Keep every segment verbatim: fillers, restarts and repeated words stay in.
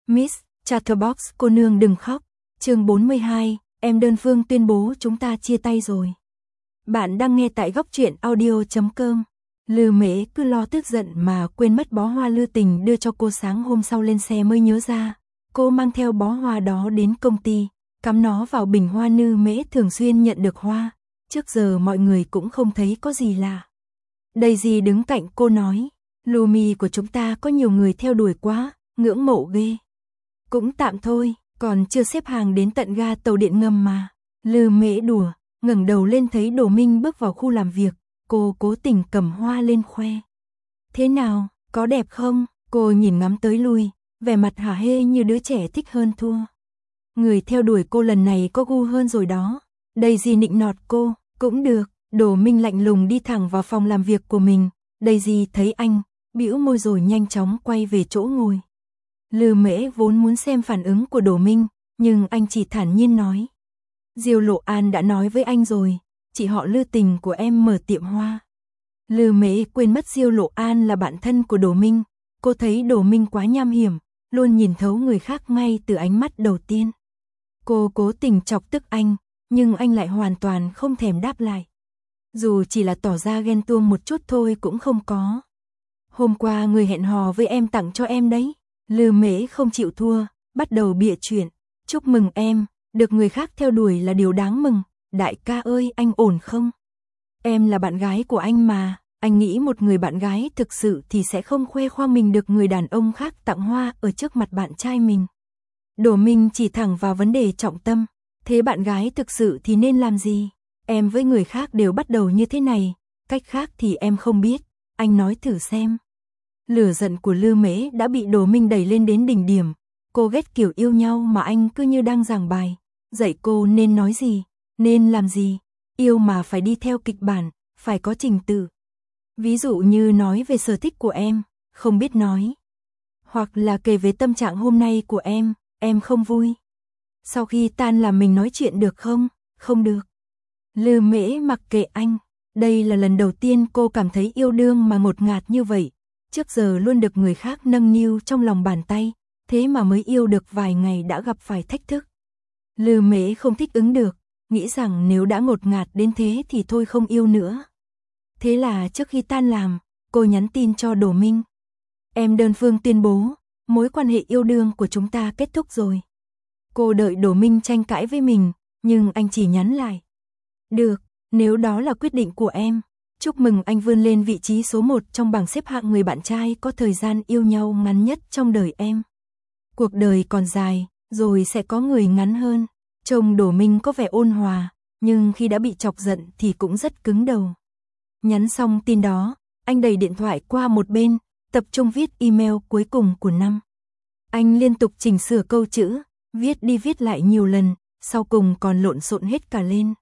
Miss Chatterbox cô nương đừng khóc. Chương bốn mươi hai, em đơn phương tuyên bố chúng ta chia tay rồi. Bạn đang nghe tại góc truyện audio chấm com. Lư Mễ cứ lo tức giận mà quên mất bó hoa Lư Tình đưa cho cô sáng hôm sau lên xe mới nhớ ra. Cô mang theo bó hoa đó đến công ty, cắm nó vào bình hoa. Lư Mễ thường xuyên nhận được hoa, trước giờ mọi người cũng không thấy có gì lạ. Daisy đứng cạnh cô nói, Lumi của chúng ta có nhiều người theo đuổi quá, ngưỡng mộ ghê. Cũng tạm thôi, còn chưa xếp hàng đến tận ga tàu điện ngầm mà. Lư Mễ đùa, ngẩng đầu lên thấy Đỗ Minh bước vào khu làm việc, cô cố tình cầm hoa lên khoe. Thế nào, có đẹp không? Cô nhìn ngắm tới lui, vẻ mặt hả hê như đứa trẻ thích hơn thua. Người theo đuổi cô lần này có gu hơn rồi đó. Daisy nịnh nọt cô, cũng được. Đỗ Minh lạnh lùng đi thẳng vào phòng làm việc của mình. Daisy thấy anh, bĩu môi rồi nhanh chóng quay về chỗ ngồi. Lư Mễ vốn muốn xem phản ứng của Đỗ Minh, nhưng anh chỉ thản nhiên nói. Diêu Lộ An đã nói với anh rồi, chị họ Lư Tình của em mở tiệm hoa. Lư Mễ quên mất Diêu Lộ An là bạn thân của Đỗ Minh, cô thấy Đỗ Minh quá nham hiểm, luôn nhìn thấu người khác ngay từ ánh mắt đầu tiên. Cô cố tình chọc tức anh, nhưng anh lại hoàn toàn không thèm đáp lại. Dù chỉ là tỏ ra ghen tuông một chút thôi cũng không có. Hôm qua người hẹn hò với em tặng cho em đấy. Lư Mễ không chịu thua, bắt đầu bịa chuyện. Chúc mừng em, được người khác theo đuổi là điều đáng mừng. Đại ca ơi, anh ổn không? Em là bạn gái của anh mà. Anh nghĩ một người bạn gái thực sự thì sẽ không khoe khoang mình được người đàn ông khác tặng hoa ở trước mặt bạn trai mình. Đỗ Minh chỉ thẳng vào vấn đề trọng tâm. Thế bạn gái thực sự thì nên làm gì? Em với người khác đều bắt đầu như thế này, cách khác thì em không biết. Anh nói thử xem. Lửa giận của Lư Mễ đã bị Đỗ Minh đẩy lên đến đỉnh điểm. Cô ghét kiểu yêu nhau mà anh cứ như đang giảng bài, dạy cô nên nói gì, nên làm gì. Yêu mà phải đi theo kịch bản, phải có trình tự. Ví dụ như nói về sở thích của em, không biết nói. Hoặc là kể về tâm trạng hôm nay của em, em không vui. Sau khi tan làm mình nói chuyện được không? Không được. Lư Mễ mặc kệ anh. Đây là lần đầu tiên cô cảm thấy yêu đương mà ngột ngạt như vậy. Trước giờ luôn được người khác nâng niu trong lòng bàn tay, thế mà mới yêu được vài ngày đã gặp phải thách thức. Lư Mễ không thích ứng được, nghĩ rằng nếu đã ngột ngạt đến thế thì thôi không yêu nữa. Thế là trước khi tan làm, cô nhắn tin cho Đỗ Minh. Em đơn phương tuyên bố, mối quan hệ yêu đương của chúng ta kết thúc rồi. Cô đợi Đỗ Minh tranh cãi với mình, nhưng anh chỉ nhắn lại. Được, nếu đó là quyết định của em. Chúc mừng anh vươn lên vị trí số một trong bảng xếp hạng người bạn trai có thời gian yêu nhau ngắn nhất trong đời em. Cuộc đời còn dài, rồi sẽ có người ngắn hơn. Trông Đỗ Minh có vẻ ôn hòa, nhưng khi đã bị chọc giận thì cũng rất cứng đầu. Nhắn xong tin đó, anh đẩy điện thoại qua một bên, tập trung viết email cuối cùng của năm. Anh liên tục chỉnh sửa câu chữ, viết đi viết lại nhiều lần, sau cùng còn lộn xộn hết cả lên.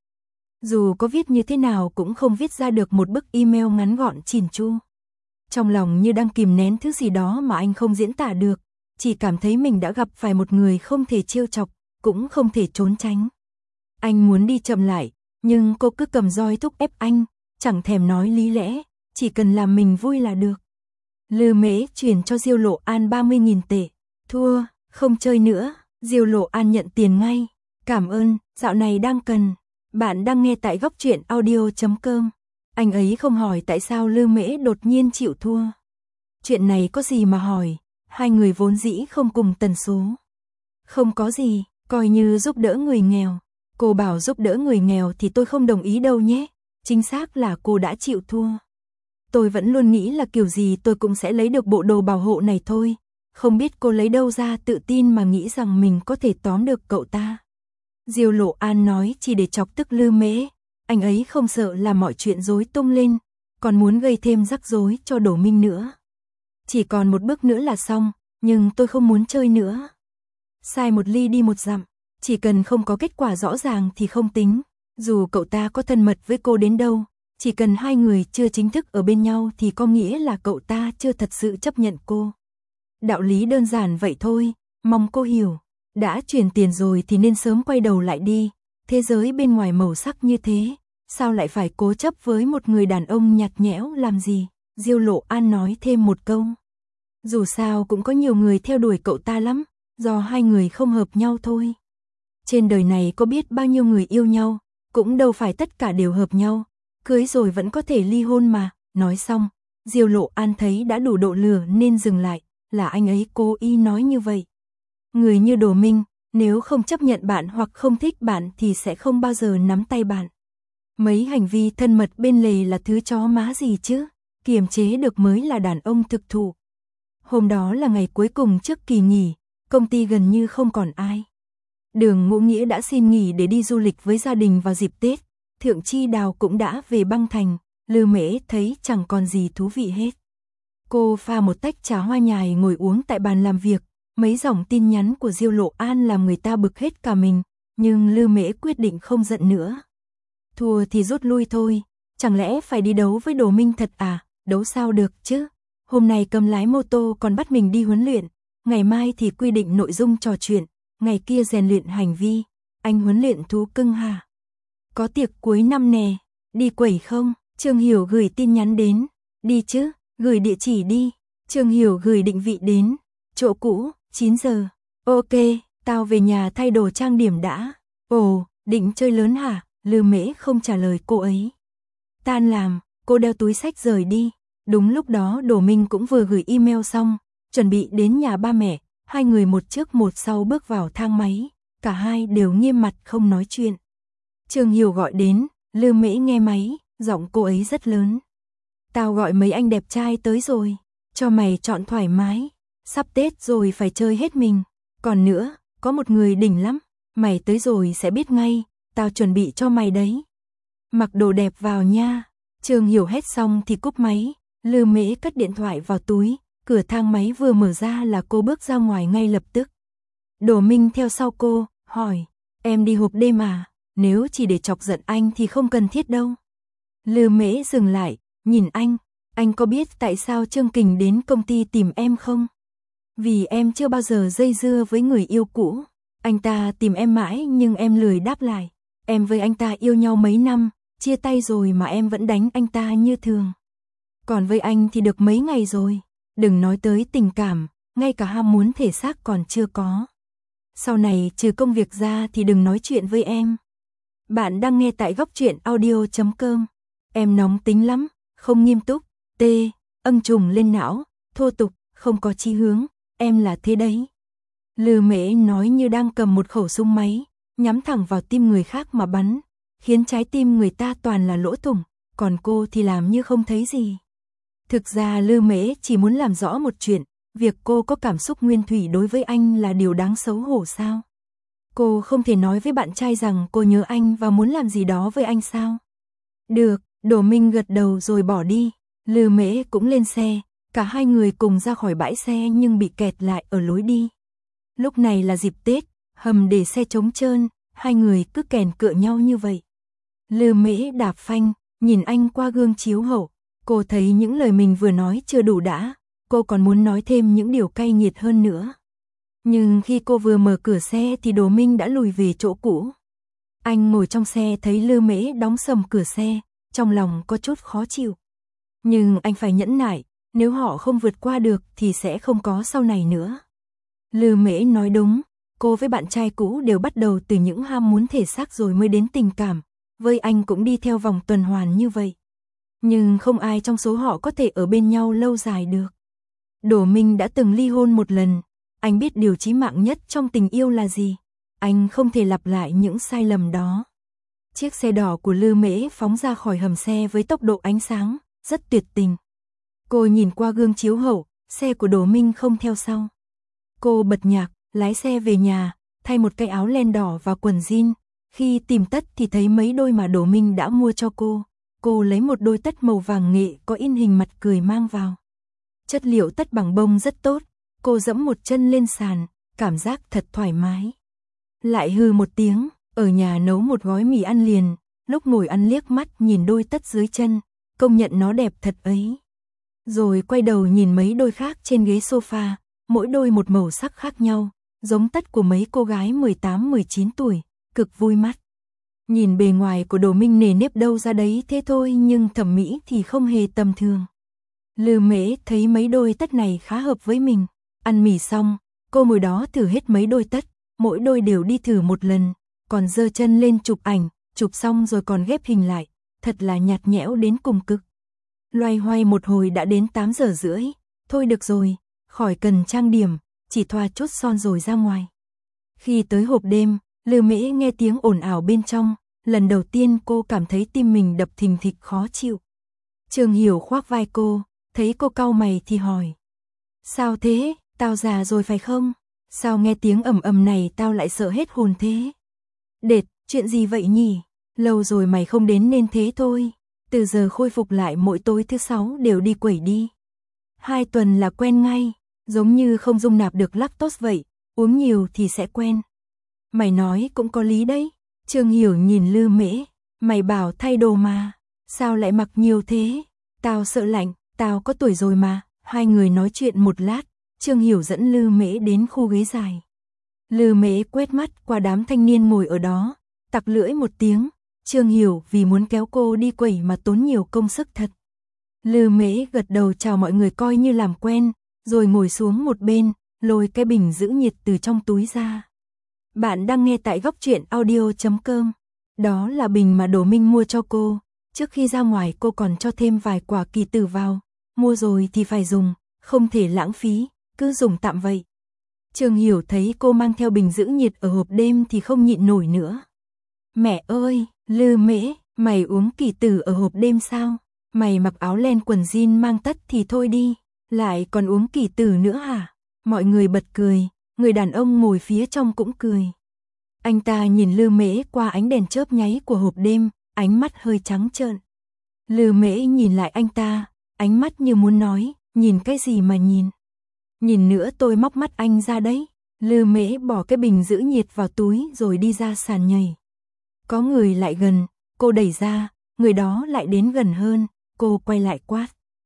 Dù có viết như thế nào cũng không viết ra được một bức email ngắn gọn chỉn chu. Trong lòng như đang kìm nén thứ gì đó mà anh không diễn tả được, chỉ cảm thấy mình đã gặp phải một người không thể trêu chọc, cũng không thể trốn tránh. Anh muốn đi chậm lại, nhưng cô cứ cầm roi thúc ép anh, chẳng thèm nói lý lẽ, chỉ cần làm mình vui là được. Lư Mễ chuyển cho Diêu Lộ An ba mươi nghìn tệ. Thua, không chơi nữa. Diêu Lộ An nhận tiền ngay. Cảm ơn, dạo này đang cần. Bạn đang nghe tại góc truyện audio chấm com. Anh ấy không hỏi tại sao Lư Mễ đột nhiên chịu thua. Chuyện này có gì mà hỏi, hai người vốn dĩ không cùng tần số. Không có gì, coi như giúp đỡ người nghèo. Cô bảo giúp đỡ người nghèo thì tôi không đồng ý đâu nhé. Chính xác là cô đã chịu thua. Tôi vẫn luôn nghĩ là kiểu gì tôi cũng sẽ lấy được bộ đồ bảo hộ này thôi. Không biết cô lấy đâu ra tự tin mà nghĩ rằng mình có thể tóm được cậu ta. Diêu Lộ An nói chỉ để chọc tức Lư Mễ. Anh ấy không sợ làm mọi chuyện rối tung lên, còn muốn gây thêm rắc rối cho Đỗ Minh nữa. Chỉ còn một bước nữa là xong, nhưng tôi không muốn chơi nữa. Sai một ly đi một dặm, chỉ cần không có kết quả rõ ràng thì không tính. Dù cậu ta có thân mật với cô đến đâu, chỉ cần hai người chưa chính thức ở bên nhau thì có nghĩa là cậu ta chưa thật sự chấp nhận cô. Đạo lý đơn giản vậy thôi, mong cô hiểu. Đã chuyển tiền rồi thì nên sớm quay đầu lại đi. Thế giới bên ngoài màu sắc như thế, sao lại phải cố chấp với một người đàn ông nhạt nhẽo làm gì? Diêu Lộ An nói thêm một câu. Dù sao cũng có nhiều người theo đuổi cậu ta lắm, do hai người không hợp nhau thôi. Trên đời này có biết bao nhiêu người yêu nhau, cũng đâu phải tất cả đều hợp nhau, cưới rồi vẫn có thể ly hôn mà. Nói xong, Diêu Lộ An thấy đã đủ độ lửa nên dừng lại, là anh ấy cố ý nói như vậy. Người như Đồ Minh, nếu không chấp nhận bạn hoặc không thích bạn thì sẽ không bao giờ nắm tay bạn. Mấy hành vi thân mật bên lề là thứ chó má gì chứ, kiềm chế được mới là đàn ông thực thụ. Hôm đó là ngày cuối cùng trước kỳ nghỉ, công ty gần như không còn ai. Đường Ngũ Nghĩa đã xin nghỉ để đi du lịch với gia đình vào dịp Tết, Thượng Chi Đào cũng đã về băng thành, Lư Mễ thấy chẳng còn gì thú vị hết. Cô pha một tách trà hoa nhài ngồi uống tại bàn làm việc, mấy dòng tin nhắn của Diêu Lộ An làm người ta bực hết cả mình, nhưng Lư Mễ quyết định không giận nữa. Thua thì rút lui thôi, chẳng lẽ phải đi đấu với Đồ Minh thật à, đấu sao được chứ. Hôm nay cầm lái mô tô còn bắt mình đi huấn luyện, ngày mai thì quy định nội dung trò chuyện, ngày kia rèn luyện hành vi, anh huấn luyện thú cưng hả? Có tiệc cuối năm nè, đi quẩy không? Trương Hiểu gửi tin nhắn đến, đi chứ, gửi địa chỉ đi. Trương Hiểu gửi định vị đến, chỗ cũ, chín giờ, ok, tao về nhà thay đồ trang điểm đã. Ồ, định chơi lớn hả? Lư Mễ không trả lời cô ấy. Tan làm, cô đeo túi xách rời đi. Đúng lúc đó Đồ Minh cũng vừa gửi email xong, chuẩn bị đến nhà ba mẹ, hai người một trước một sau bước vào thang máy, cả hai đều nghiêm mặt không nói chuyện. Trương Hiểu gọi đến, Lư Mễ nghe máy, giọng cô ấy rất lớn. Tao gọi mấy anh đẹp trai tới rồi, cho mày chọn thoải mái, sắp Tết rồi phải chơi hết mình. Còn nữa, có một người đỉnh lắm, mày tới rồi sẽ biết ngay, tao chuẩn bị cho mày đấy. Mặc đồ đẹp vào nha. Trương Hiểu hét xong thì cúp máy, Lư Mễ cất điện thoại vào túi, cửa thang máy vừa mở ra là cô bước ra ngoài ngay lập tức. Đồ Minh theo sau cô, hỏi, em đi hộp đêm à, nếu chỉ để chọc giận anh thì không cần thiết đâu. Lư Mễ dừng lại, nhìn anh, anh có biết tại sao Trương Kình đến công ty tìm em không? Vì em chưa bao giờ dây dưa với người yêu cũ, anh ta tìm em mãi nhưng em lười đáp lại. Em với anh ta yêu nhau mấy năm, chia tay rồi mà em vẫn đánh anh ta như thường. Còn với anh thì được mấy ngày rồi, đừng nói tới tình cảm, ngay cả ham muốn thể xác còn chưa có. Sau này trừ công việc ra thì đừng nói chuyện với em. Bạn đang nghe tại góc truyện audio chấm com. Em nóng tính lắm, không nghiêm túc, tê, âng trùng lên não, thô tục, không có chí hướng, em là thế đấy. Lư Mễ nói như đang cầm một khẩu súng máy, nhắm thẳng vào tim người khác mà bắn, khiến trái tim người ta toàn là lỗ thủng, còn cô thì làm như không thấy gì. Thực ra Lư Mễ chỉ muốn làm rõ một chuyện, việc cô có cảm xúc nguyên thủy đối với anh là điều đáng xấu hổ sao? Cô không thể nói với bạn trai rằng cô nhớ anh và muốn làm gì đó với anh sao? Được, Đồ Minh gật đầu rồi bỏ đi, Lư Mễ cũng lên xe, cả hai người cùng ra khỏi bãi xe nhưng bị kẹt lại ở lối đi. Lúc này là dịp Tết, hầm để xe trống trơn, hai người cứ kèn cựa nhau như vậy. Lư Mễ đạp phanh, nhìn anh qua gương chiếu hậu, cô thấy những lời mình vừa nói chưa đủ đã, cô còn muốn nói thêm những điều cay nghiệt hơn nữa. Nhưng khi cô vừa mở cửa xe thì Đồ Minh đã lùi về chỗ cũ. Anh ngồi trong xe thấy Lư Mễ đóng sầm cửa xe, trong lòng có chút khó chịu. Nhưng anh phải nhẫn nại, nếu họ không vượt qua được thì sẽ không có sau này nữa. Lư Mễ nói đúng, cô với bạn trai cũ đều bắt đầu từ những ham muốn thể xác rồi mới đến tình cảm, với anh cũng đi theo vòng tuần hoàn như vậy. Nhưng không ai trong số họ có thể ở bên nhau lâu dài được. Đồ Minh đã từng ly hôn một lần, anh biết điều chí mạng nhất trong tình yêu là gì, anh không thể lặp lại những sai lầm đó. Chiếc xe đỏ của Lư Mễ phóng ra khỏi hầm xe với tốc độ ánh sáng, rất tuyệt tình. Cô nhìn qua gương chiếu hậu, xe của Đồ Minh không theo sau. Cô bật nhạc, lái xe về nhà, thay một cái áo len đỏ và quần jean. Khi tìm tất thì thấy mấy đôi mà Đồ Minh đã mua cho cô. Cô lấy một đôi tất màu vàng nghệ có in hình mặt cười mang vào. Chất liệu tất bằng bông rất tốt, cô giẫm một chân lên sàn, cảm giác thật thoải mái. Lại hừ một tiếng, ở nhà nấu một gói mì ăn liền, lúc ngồi ăn liếc mắt nhìn đôi tất dưới chân, công nhận nó đẹp thật ấy. Rồi quay đầu nhìn mấy đôi khác trên ghế sofa, mỗi đôi một màu sắc khác nhau, giống tất của mấy cô gái mười tám mười chín tuổi, cực vui mắt. Nhìn bề ngoài của Đồ Minh nề nếp đâu ra đấy thế thôi nhưng thẩm mỹ thì không hề tầm thường. Lư Mễ thấy mấy đôi tất này khá hợp với mình, ăn mì xong, Cô ngồi đó thử hết mấy đôi tất, mỗi đôi đều đi thử một lần, còn giơ chân lên chụp ảnh, chụp xong rồi còn ghép hình lại, thật là nhạt nhẽo đến cùng cực. Loay hoay một hồi đã đến tám giờ rưỡi, thôi được rồi, khỏi cần trang điểm, chỉ thoa chút son rồi ra ngoài. Khi tới hộp đêm, Lư Mễ nghe tiếng ồn ào bên trong, lần đầu tiên cô cảm thấy tim mình đập thình thịch khó chịu. Trương Hiểu khoác vai cô, thấy cô cau mày thì hỏi. Sao thế, tao già rồi phải không? Sao nghe tiếng ầm ầm này tao lại sợ hết hồn thế? Đệt, chuyện gì vậy nhỉ? Lâu rồi mày không đến nên thế thôi. Từ giờ khôi phục lại mỗi tối thứ sáu đều đi quẩy đi. Hai tuần là quen ngay, giống như không dung nạp được lactose vậy, uống nhiều thì sẽ quen. Mày nói cũng có lý đấy. Trương Hiểu nhìn Lư Mễ, mày bảo thay đồ mà, sao lại mặc nhiều thế? Tao sợ lạnh, tao có tuổi rồi mà. Hai người nói chuyện một lát, Trương Hiểu dẫn Lư Mễ đến khu ghế dài. Lư Mễ quét mắt qua đám thanh niên ngồi ở đó, tặc lưỡi một tiếng. Trương Hiểu vì muốn kéo cô đi quẩy mà tốn nhiều công sức thật. Lư Mễ gật đầu chào mọi người coi như làm quen, rồi ngồi xuống một bên, lôi cái bình giữ nhiệt từ trong túi ra. Bạn đang nghe tại góc truyện audio chấm com. Đó là bình mà Đỗ Minh mua cho cô, trước khi ra ngoài cô còn cho thêm vài quả kỳ tử vào, mua rồi thì phải dùng, không thể lãng phí, cứ dùng tạm vậy. Trương Hiểu thấy cô mang theo bình giữ nhiệt ở hộp đêm thì không nhịn nổi nữa. Mẹ ơi, Lư Mễ, mày uống kỳ tử ở hộp đêm sao? Mày mặc áo len quần jean mang tất thì thôi đi, lại còn uống kỳ tử nữa hả? Mọi người bật cười, người đàn ông ngồi phía trong cũng cười. Anh ta nhìn Lư Mễ qua ánh đèn chớp nháy của hộp đêm, ánh mắt hơi trắng trợn. Lư Mễ nhìn lại anh ta, ánh mắt như muốn nói, nhìn cái gì mà nhìn? Nhìn nữa tôi móc mắt anh ra đấy. Lư Mễ bỏ cái bình giữ nhiệt vào túi rồi đi ra sàn nhảy. Có người lại gần, cô đẩy ra, người đó lại đến gần hơn, cô quay lại quát.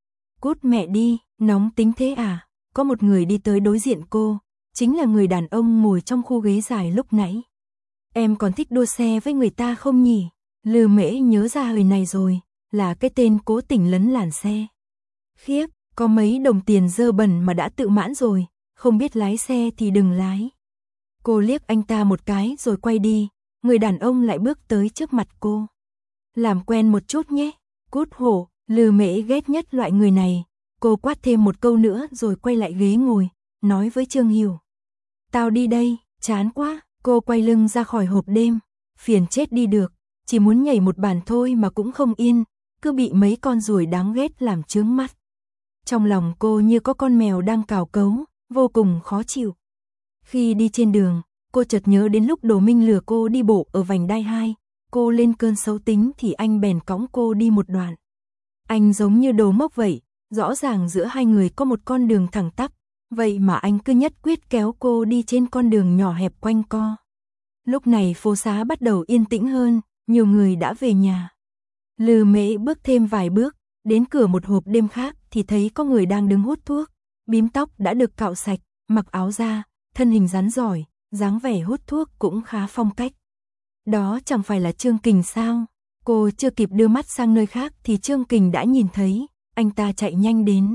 Cút mẹ đi, nóng tính thế à? Có một người đi tới đối diện cô, chính là người đàn ông ngồi trong khu ghế dài lúc nãy. Em còn thích đua xe với người ta không nhỉ? Lư Mễ nhớ ra hồi này rồi, là cái tên cố tình lấn làn xe. Khiếp, có mấy đồng tiền dơ bẩn mà đã tự mãn rồi, không biết lái xe thì đừng lái. Cô liếc anh ta một cái rồi quay đi, người đàn ông lại bước tới trước mặt cô. Làm quen một chút nhé, cút hổ. Lư Mễ ghét nhất loại người này, cô quát thêm một câu nữa rồi quay lại ghế ngồi, nói với Trương Hiểu. Tao đi đây, chán quá, cô quay lưng ra khỏi hộp đêm, phiền chết đi được, chỉ muốn nhảy một bản thôi mà cũng không yên, cứ bị mấy con ruồi đáng ghét làm chướng mắt. Trong lòng cô như có con mèo đang cào cấu, vô cùng khó chịu. Khi đi trên đường, cô chợt nhớ đến lúc Đỗ Minh lừa cô đi bộ ở vành đai hai, cô lên cơn xấu tính thì anh bèn cõng cô đi một đoạn. Anh giống như đồ mốc vậy, rõ ràng giữa hai người có một con đường thẳng tắp, vậy mà anh cứ nhất quyết kéo cô đi trên con đường nhỏ hẹp quanh co. Lúc này phố xá bắt đầu yên tĩnh hơn, nhiều người đã về nhà. Lư Mễ bước thêm vài bước, đến cửa một hộp đêm khác thì thấy có người đang đứng hút thuốc, bím tóc đã được cạo sạch, mặc áo da, thân hình rắn rỏi, dáng vẻ hút thuốc cũng khá phong cách. Đó chẳng phải là Trương Kình sao? Cô chưa kịp đưa mắt sang nơi khác thì Trương Kình đã nhìn thấy, anh ta chạy nhanh đến.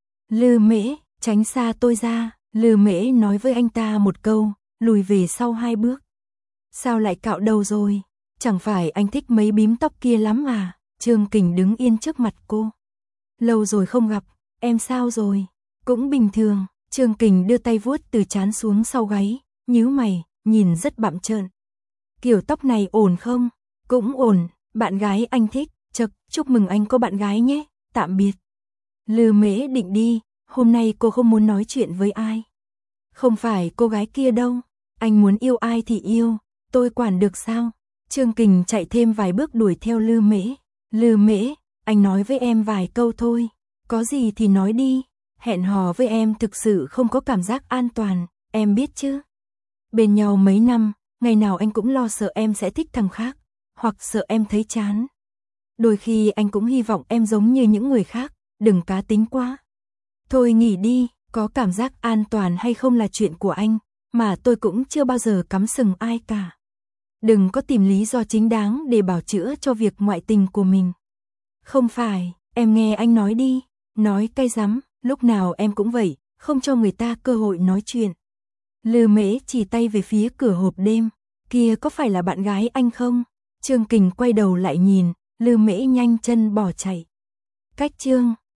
Lư Mễ, tránh xa tôi ra, Lư Mễ nói với anh ta một câu, lùi về sau hai bước. Sao lại cạo đầu rồi? Chẳng phải anh thích mấy bím tóc kia lắm à? Trương Kình đứng yên trước mặt cô. Lâu rồi không gặp, em sao rồi? Cũng bình thường. Trương Kình đưa tay vuốt từ trán xuống sau gáy, nhíu mày, nhìn rất bặm trợn. Kiểu tóc này ổn không? Cũng ổn, bạn gái anh thích, chật, chúc mừng anh có bạn gái nhé, tạm biệt. Lư Mễ định đi, hôm nay cô không muốn nói chuyện với ai. Không phải cô gái kia đâu, anh muốn yêu ai thì yêu, tôi quản được sao? Trương Kình chạy thêm vài bước đuổi theo Lư Mễ. Lư Mễ, anh nói với em vài câu thôi, có gì thì nói đi, hẹn hò với em thực sự không có cảm giác an toàn, em biết chứ. Bên nhau mấy năm, ngày nào anh cũng lo sợ em sẽ thích thằng khác, hoặc sợ em thấy chán. Đôi khi anh cũng hy vọng em giống như những người khác, đừng cá tính quá. Thôi nghỉ đi, có cảm giác an toàn hay không là chuyện của anh, mà tôi cũng chưa bao giờ cắm sừng ai cả. Đừng có tìm lý do chính đáng để bào chữa cho việc ngoại tình của mình. Không phải, em nghe anh nói đi, nói cay rắm, lúc nào em cũng vậy, không cho người ta cơ hội nói chuyện. Lư Mễ chỉ tay về phía cửa hộp đêm. Kia có phải là bạn gái anh không? Trương Kình quay đầu lại nhìn, Lư Mễ nhanh chân bỏ chạy. Cách chương